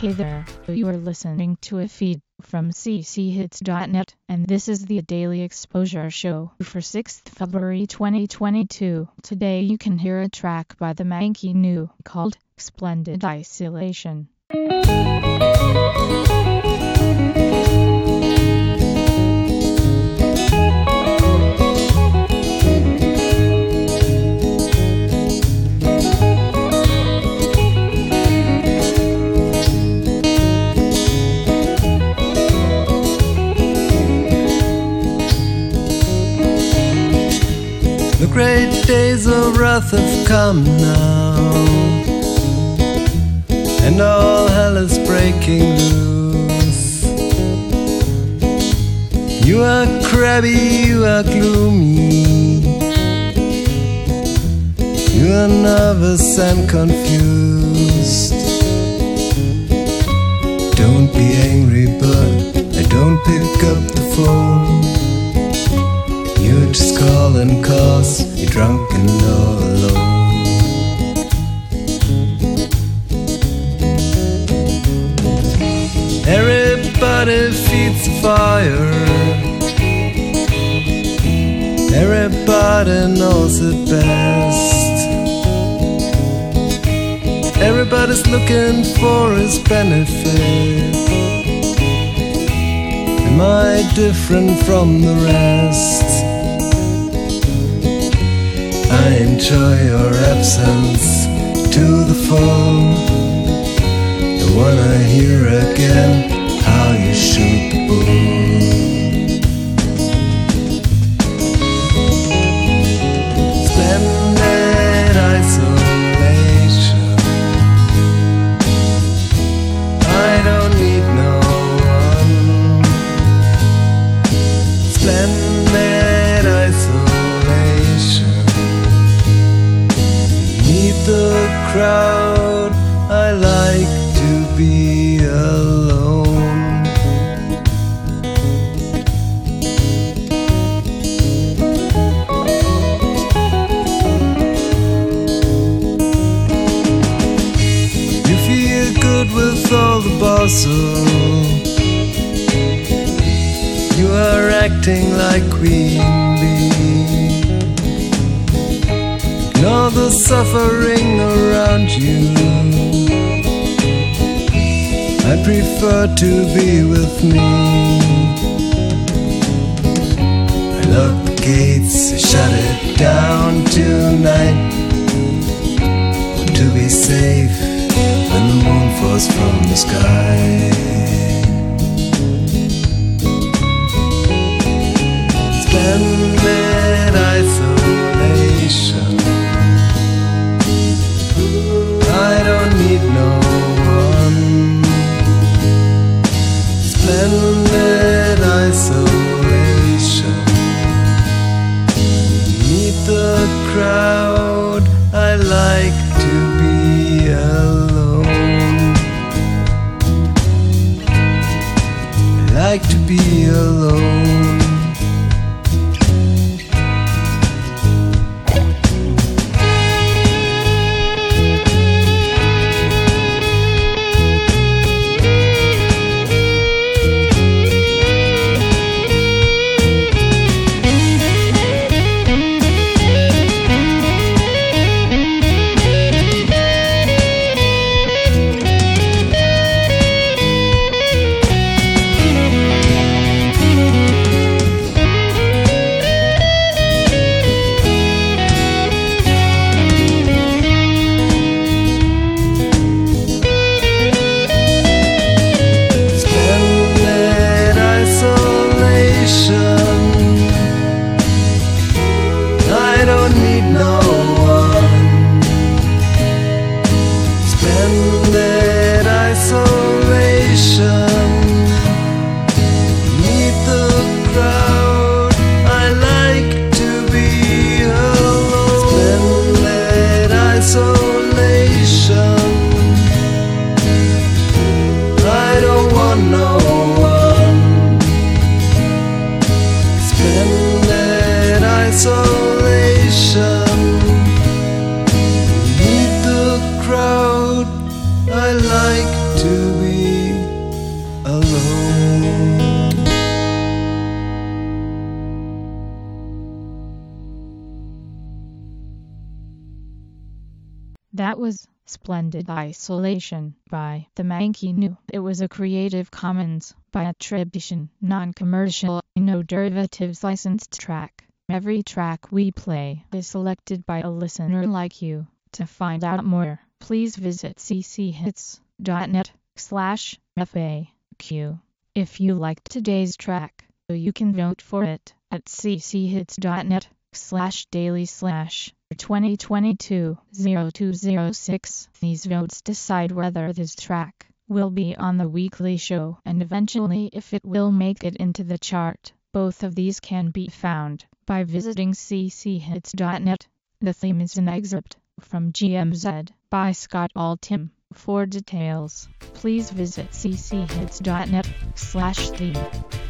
Hey there, you are listening to a feed from cchits.net, and this is the Daily Exposure Show for 6th February 2022. Today you can hear a track by the Manky New called Splendid Isolation. The great days of wrath have come now, and all hell is breaking loose. You are crabby, you are gloomy, you are nervous and confused. Don't be angry, but I don't pick up the phone. You're just calling 'cause you're drunk and all alone. Everybody feeds the fire, everybody knows it best. Everybody's looking for his benefit. Am I different from the rest? I enjoy your absence to the full. I wanna hear again how you shoot the bull. Splendid isolation. I don't need no one. Splendid isolation. The crowd, I like to be alone. You feel good with all the bustle. You are acting like Queen Bee. All the suffering around you, I prefer to be with me. I lock the gates, I shut it down tonight. Want to be safe when the moon falls from the sky. Splendid isolation. I don't need no one. Splendid isolation. Meet the crowd, I like to be alone. I like to be alone. I don't need no one. Splendid isolation. Meet the crowd, I like to be alone. Splendid isolation. I don't want no one. Splendid isolation. Meet the crowd, I like to be That was Splendid Isolation by The Mankey New. It was a Creative Commons by attribution, non-commercial, no derivatives licensed track. Every track we play is selected by a listener like you. To find out more, please visit cchits.net/FAQ. If you liked today's track, you can vote for it at cchits.net/daily/2022-0206. These votes decide whether this track will be on the weekly show and eventually if it will make it into the chart. Both of these can be found by visiting cchits.net. The theme is an excerpt from GMZ by Scott Altham. For details, please visit cchits.net/theme.